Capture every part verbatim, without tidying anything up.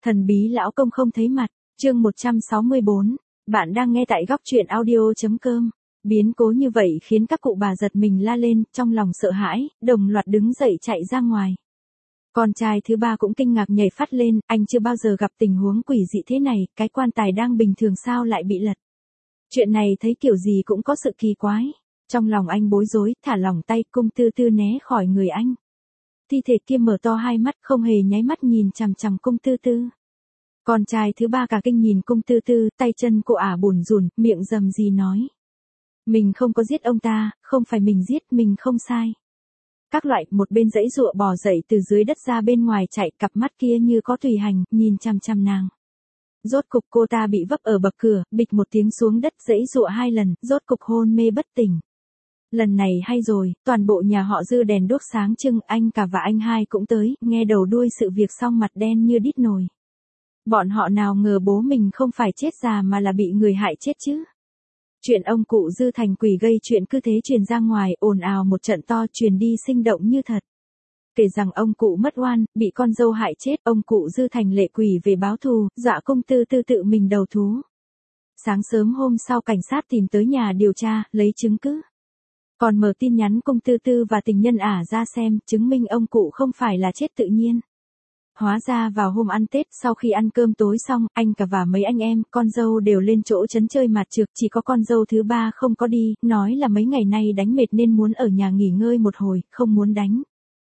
Thần bí lão công không thấy mặt, chương một trăm sáu mươi bốn. Bạn đang nghe tại góc truyện audio.com. Biến cố như vậy khiến các cụ bà giật mình la lên, trong lòng sợ hãi, đồng loạt đứng dậy chạy ra ngoài. Con trai thứ ba cũng kinh ngạc nhảy phát lên, anh chưa bao giờ gặp tình huống quỷ dị thế này, cái quan tài đang bình thường sao lại bị lật. Chuyện này thấy kiểu gì cũng có sự kỳ quái. Trong lòng anh bối rối, thả lỏng tay, Cung Tư Tư né khỏi người anh. Thi thể kia mở to hai mắt không hề nháy mắt nhìn chằm chằm Cung Tư Tư. Con trai thứ ba cả kinh nhìn Cung Tư Tư, tay chân cô ả bủn rủn, miệng rầm rì nói. Mình không có giết ông ta, không phải mình giết, mình không sai. Các loại, một bên giãy giụa bò dậy từ dưới đất ra bên ngoài chạy, cặp mắt kia như có tùy hành, nhìn chằm chằm nàng. Rốt cục cô ta bị vấp ở bậc cửa, bịch một tiếng xuống đất giãy giụa hai lần, rốt cục hôn mê bất tỉnh. Lần này hay rồi, toàn bộ nhà họ Dư đèn đuốc sáng trưng, anh cả và anh hai cũng tới, nghe đầu đuôi sự việc xong mặt đen như đít nồi. Bọn họ nào ngờ bố mình không phải chết già mà là bị người hại chết chứ. Chuyện ông cụ Dư thành quỷ gây chuyện cứ thế truyền ra ngoài, ồn ào một trận to, truyền đi sinh động như thật. Kể rằng ông cụ mất oan, bị con dâu hại chết, ông cụ Dư thành lệ quỷ về báo thù, dọa Cung Tư Tư tự mình đầu thú. Sáng sớm hôm sau cảnh sát tìm tới nhà điều tra, lấy chứng cứ. Còn mở tin nhắn Cung Tư Tư và tình nhân ả ra xem, chứng minh ông cụ không phải là chết tự nhiên. Hóa ra vào hôm ăn Tết, sau khi ăn cơm tối xong, anh cả và mấy anh em, con dâu đều lên chỗ trấn chơi mạt trược, chỉ có con dâu thứ ba không có đi, nói là mấy ngày nay đánh mệt nên muốn ở nhà nghỉ ngơi một hồi, không muốn đánh.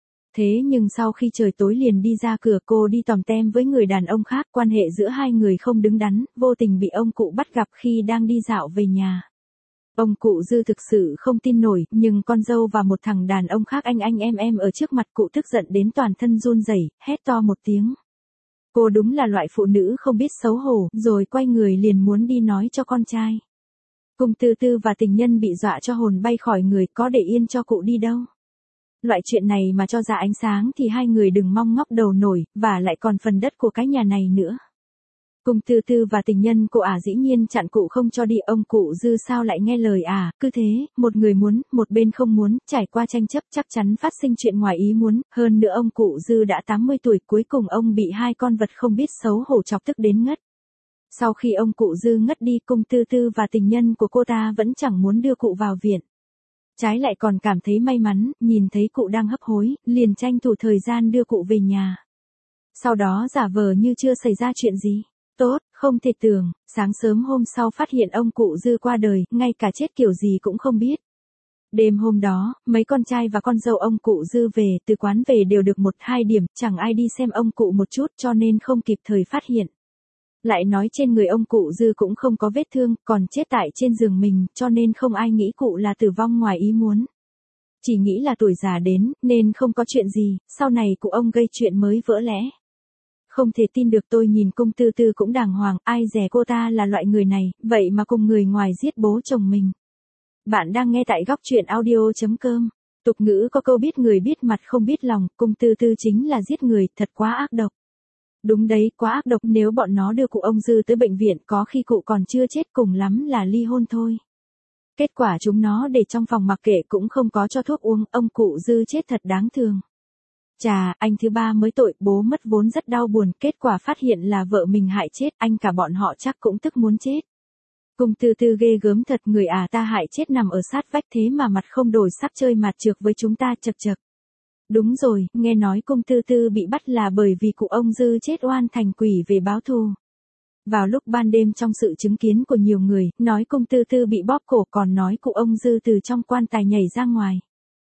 Thế nhưng sau khi trời tối liền đi ra cửa, cô đi tòm tem với người đàn ông khác, quan hệ giữa hai người không đứng đắn, vô tình bị ông cụ bắt gặp khi đang đi dạo về nhà. Ông cụ Dư thực sự không tin nổi, nhưng con dâu và một thằng đàn ông khác anh anh em em ở trước mặt cụ tức giận đến toàn thân run rẩy, hét to một tiếng. Cô đúng là loại phụ nữ không biết xấu hổ, rồi quay người liền muốn đi nói cho con trai. Cung Tư Tư và tình nhân bị dọa cho hồn bay khỏi người, có để yên cho cụ đi đâu. Loại chuyện này mà cho ra ánh sáng thì hai người đừng mong ngóc đầu nổi, và lại còn phần đất của cái nhà này nữa. Cung Tư Tư và tình nhân cô ả dĩ nhiên chặn cụ không cho đi, ông cụ Dư sao lại nghe lời à, cứ thế, một người muốn, một bên không muốn, trải qua tranh chấp chắc chắn phát sinh chuyện ngoài ý muốn, hơn nữa ông cụ Dư đã tám mươi tuổi, cuối cùng ông bị hai con vật không biết xấu hổ chọc tức đến ngất. Sau khi ông cụ Dư ngất đi, Cung Tư Tư và tình nhân của cô ta vẫn chẳng muốn đưa cụ vào viện. Trái lại còn cảm thấy may mắn, nhìn thấy cụ đang hấp hối, liền tranh thủ thời gian đưa cụ về nhà. Sau đó giả vờ như chưa xảy ra chuyện gì. Tốt, không thể tưởng, sáng sớm hôm sau phát hiện ông cụ Dư qua đời, ngay cả chết kiểu gì cũng không biết. Đêm hôm đó, mấy con trai và con dâu ông cụ Dư về, từ quán về đều được một hai điểm, chẳng ai đi xem ông cụ một chút cho nên không kịp thời phát hiện. Lại nói trên người ông cụ Dư cũng không có vết thương, còn chết tại trên giường mình, cho nên không ai nghĩ cụ là tử vong ngoài ý muốn. Chỉ nghĩ là tuổi già đến, nên không có chuyện gì, sau này cụ ông gây chuyện mới vỡ lẽ. Không thể tin được, tôi nhìn Cung Tư Tư cũng đàng hoàng, ai dè cô ta là loại người này, vậy mà cùng người ngoài giết bố chồng mình. Bạn đang nghe tại góc truyện audio.com. Tục ngữ có câu biết người biết mặt không biết lòng, Cung Tư Tư chính là giết người, thật quá ác độc. Đúng đấy, quá ác độc, nếu bọn nó đưa cụ ông Dư tới bệnh viện có khi cụ còn chưa chết, cùng lắm là ly hôn thôi. Kết quả chúng nó để trong phòng mặc kệ cũng không có cho thuốc uống, ông cụ Dư chết thật đáng thương. Chà, anh thứ ba mới tội, bố mất vốn rất đau buồn, kết quả phát hiện là vợ mình hại chết, anh cả bọn họ chắc cũng tức muốn chết. Cung Tư Tư ghê gớm thật, người à ta hại chết nằm ở sát vách thế mà mặt không đổi sắc chơi mạt trược với chúng ta, chật chật. Đúng rồi, nghe nói Cung Tư Tư bị bắt là bởi vì cụ ông Dư chết oan thành quỷ về báo thù. Vào lúc ban đêm trong sự chứng kiến của nhiều người, nói Cung Tư Tư bị bóp cổ, còn nói cụ ông Dư từ trong quan tài nhảy ra ngoài.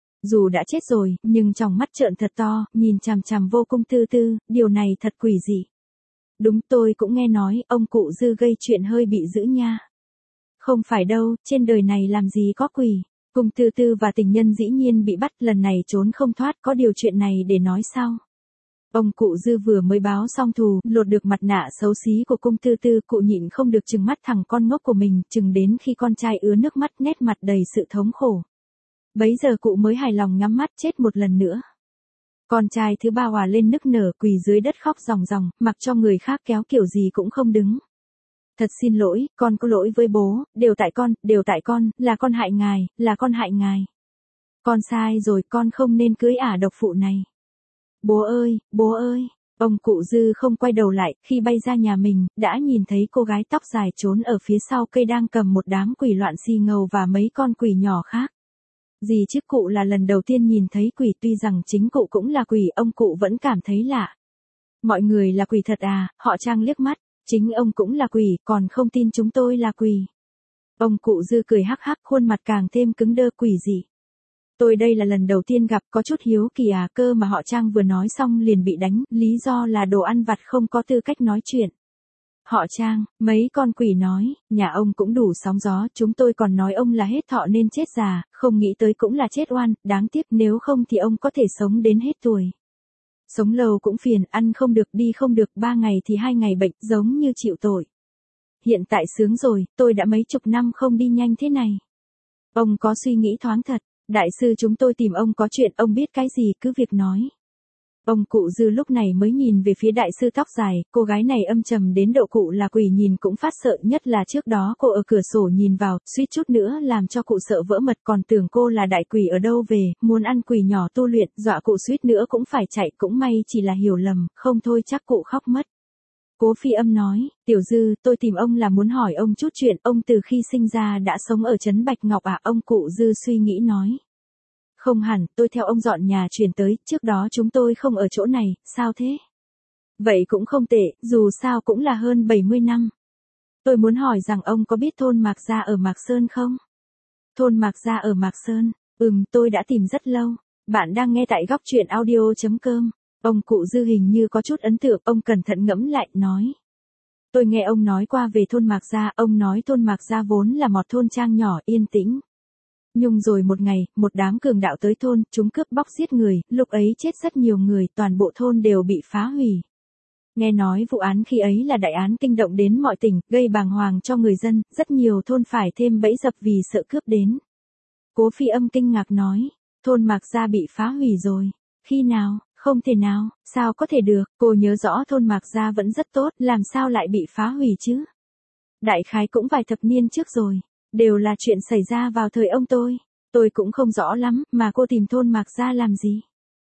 Dù đã chết rồi, nhưng trong mắt trợn thật to, nhìn chằm chằm vô Cung Tư Tư, điều này thật quỷ dị. Đúng, tôi cũng nghe nói, ông cụ Dư gây chuyện hơi bị dữ nha. Không phải đâu, trên đời này làm gì có quỷ. Cung Tư Tư và tình nhân dĩ nhiên bị bắt, lần này trốn không thoát, có điều chuyện này để nói sau. Ông cụ Dư vừa mới báo xong thù, lột được mặt nạ xấu xí của Cung Tư Tư, cụ nhịn không được trừng mắt thằng con ngốc của mình, chừng đến khi con trai ứa nước mắt, nét mặt đầy sự thống khổ. Bấy giờ cụ mới hài lòng ngắm mắt chết một lần nữa. Con trai thứ ba hòa lên nức nở, quỳ dưới đất khóc ròng ròng, mặc cho người khác kéo kiểu gì cũng không đứng. Thật xin lỗi, con có lỗi với bố, đều tại con, đều tại con, là con hại ngài, là con hại ngài. Con sai rồi, con không nên cưới ả độc phụ này. Bố ơi, bố ơi. Ông cụ Dư không quay đầu lại, khi bay ra nhà mình, đã nhìn thấy cô gái tóc dài trốn ở phía sau cây đang cầm một đám quỷ loạn xì ngầu và mấy con quỷ nhỏ khác. Gì chứ cụ là lần đầu tiên nhìn thấy quỷ, tuy rằng chính cụ cũng là quỷ, ông cụ vẫn cảm thấy lạ. Mọi người là quỷ thật à, họ Trang liếc mắt, chính ông cũng là quỷ, còn không tin chúng tôi là quỷ. Ông cụ Dư cười hắc hắc, khuôn mặt càng thêm cứng đơ. Quỷ gì? Tôi đây là lần đầu tiên gặp, có chút hiếu kỳ à. Cơ mà họ Trang vừa nói xong liền bị đánh, lý do là đồ ăn vặt không có tư cách nói chuyện. Họ Trang, mấy con quỷ nói, nhà ông cũng đủ sóng gió, chúng tôi còn nói ông là hết thọ nên chết già, không nghĩ tới cũng là chết oan, đáng tiếc nếu không thì ông có thể sống đến hết tuổi. Sống lâu cũng phiền, ăn không được đi không được, ba ngày thì hai ngày bệnh, giống như chịu tội. Hiện tại sướng rồi, tôi đã mấy chục năm không đi nhanh thế này. Ông có suy nghĩ thoáng thật, đại sư chúng tôi tìm ông có chuyện, ông biết cái gì cứ việc nói. Ông cụ Dư lúc này mới nhìn về phía đại sư tóc dài, cô gái này âm trầm đến độ cụ là quỷ nhìn cũng phát sợ, nhất là trước đó cô ở cửa sổ nhìn vào, suýt chút nữa làm cho cụ sợ vỡ mật, còn tưởng cô là đại quỷ ở đâu về, muốn ăn quỷ nhỏ tu luyện, dọa cụ suýt nữa cũng phải chạy, cũng may chỉ là hiểu lầm, không thôi chắc cụ khóc mất. Cố Phi Âm nói, Tiểu Dư, tôi tìm ông là muốn hỏi ông chút chuyện, ông từ khi sinh ra đã sống ở trấn Bạch Ngọc à? Ông cụ Dư suy nghĩ nói. Không hẳn, tôi theo ông dọn nhà chuyển tới, trước đó chúng tôi không ở chỗ này, sao thế? Vậy cũng không tệ, dù sao cũng là hơn bảy mươi năm. Tôi muốn hỏi rằng ông có biết thôn Mạc Gia ở Mạc Sơn không? Thôn Mạc Gia ở Mạc Sơn, ừm, tôi đã tìm rất lâu. Bạn đang nghe tại góc truyện audio chấm com. Ông cụ Dư hình như có chút ấn tượng, ông cẩn thận ngẫm lại, nói. Tôi nghe ông nói qua về thôn Mạc Gia, ông nói thôn Mạc Gia vốn là một thôn trang nhỏ, yên tĩnh. Nhưng rồi một ngày, một đám cường đạo tới thôn, chúng cướp bóc giết người, lúc ấy chết rất nhiều người, toàn bộ thôn đều bị phá hủy. Nghe nói vụ án khi ấy là đại án kinh động đến mọi tỉnh, gây bàng hoàng cho người dân, rất nhiều thôn phải thêm bẫy dập vì sợ cướp đến. Cố Phi Âm kinh ngạc nói, thôn Mạc Gia bị phá hủy rồi. Khi nào? Không thể nào, sao có thể được, cô nhớ rõ thôn Mạc Gia vẫn rất tốt, làm sao lại bị phá hủy chứ? Đại khái cũng vài thập niên trước rồi, đều là chuyện xảy ra vào thời ông tôi, tôi cũng không rõ lắm, mà cô tìm thôn Mạc Gia làm gì?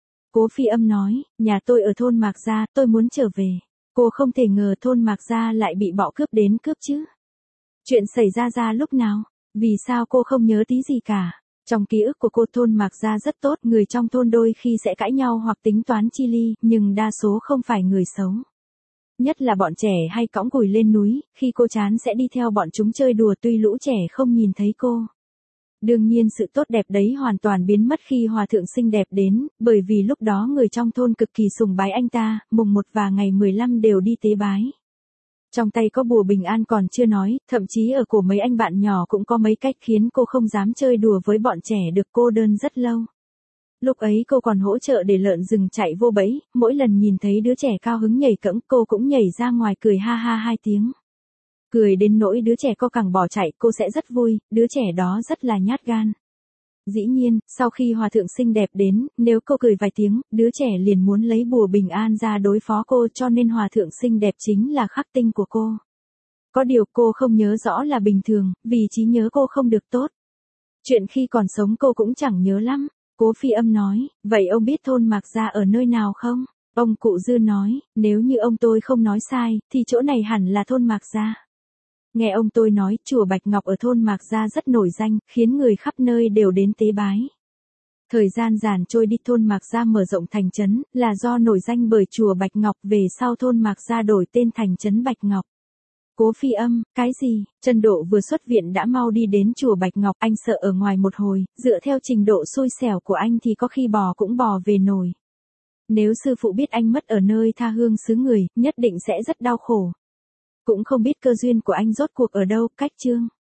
Cố Phi Âm nói, nhà tôi ở thôn Mạc Gia, tôi muốn trở về. Cô không thể ngờ thôn Mạc Gia lại bị bọ cướp đến cướp chứ. Chuyện xảy ra ra lúc nào? Vì sao cô không nhớ tí gì cả? Trong ký ức của cô thôn Mạc Gia rất tốt, người trong thôn đôi khi sẽ cãi nhau hoặc tính toán chi ly, nhưng đa số không phải người xấu. Nhất là bọn trẻ hay cõng củi lên núi, khi cô chán sẽ đi theo bọn chúng chơi đùa tuy lũ trẻ không nhìn thấy cô. Đương nhiên sự tốt đẹp đấy hoàn toàn biến mất khi hòa thượng xinh đẹp đến, bởi vì lúc đó người trong thôn cực kỳ sùng bái anh ta, mùng một và ngày mười lăm đều đi tế bái. Trong tay có bùa bình an còn chưa nói, thậm chí ở cổ mấy anh bạn nhỏ cũng có mấy cách khiến cô không dám chơi đùa với bọn trẻ được, cô đơn rất lâu. Lúc ấy cô còn hỗ trợ để lợn rừng chạy vô bẫy, mỗi lần nhìn thấy đứa trẻ cao hứng nhảy cẫng cô cũng nhảy ra ngoài cười ha ha hai tiếng. Cười đến nỗi đứa trẻ co cẳng bỏ chạy, cô sẽ rất vui, đứa trẻ đó rất là nhát gan. Dĩ nhiên, sau khi hòa thượng xinh đẹp đến, nếu cô cười vài tiếng, đứa trẻ liền muốn lấy bùa bình an ra đối phó cô, cho nên hòa thượng xinh đẹp chính là khắc tinh của cô. Có điều cô không nhớ rõ là bình thường, vì trí nhớ cô không được tốt. Chuyện khi còn sống cô cũng chẳng nhớ lắm. Cố Phi Âm nói, vậy ông biết thôn Mạc Gia ở nơi nào không? Ông cụ Dư nói, nếu như ông tôi không nói sai, thì chỗ này hẳn là thôn Mạc Gia. Nghe ông tôi nói, chùa Bạch Ngọc ở thôn Mạc Gia rất nổi danh, khiến người khắp nơi đều đến tế bái. Thời gian dàn trôi đi, thôn Mạc Gia mở rộng thành trấn, là do nổi danh bởi chùa Bạch Ngọc, về sau thôn Mạc Gia đổi tên thành trấn Bạch Ngọc. Cố Phi Âm, cái gì? Trần Độ vừa xuất viện đã mau đi đến chùa Bạch Ngọc, anh sợ ở ngoài một hồi, dựa theo trình độ xui xẻo của anh thì có khi bò cũng bò về nổi. Nếu sư phụ biết anh mất ở nơi tha hương xứ người, nhất định sẽ rất đau khổ. Cũng không biết cơ duyên của anh rốt cuộc ở đâu. Cách chương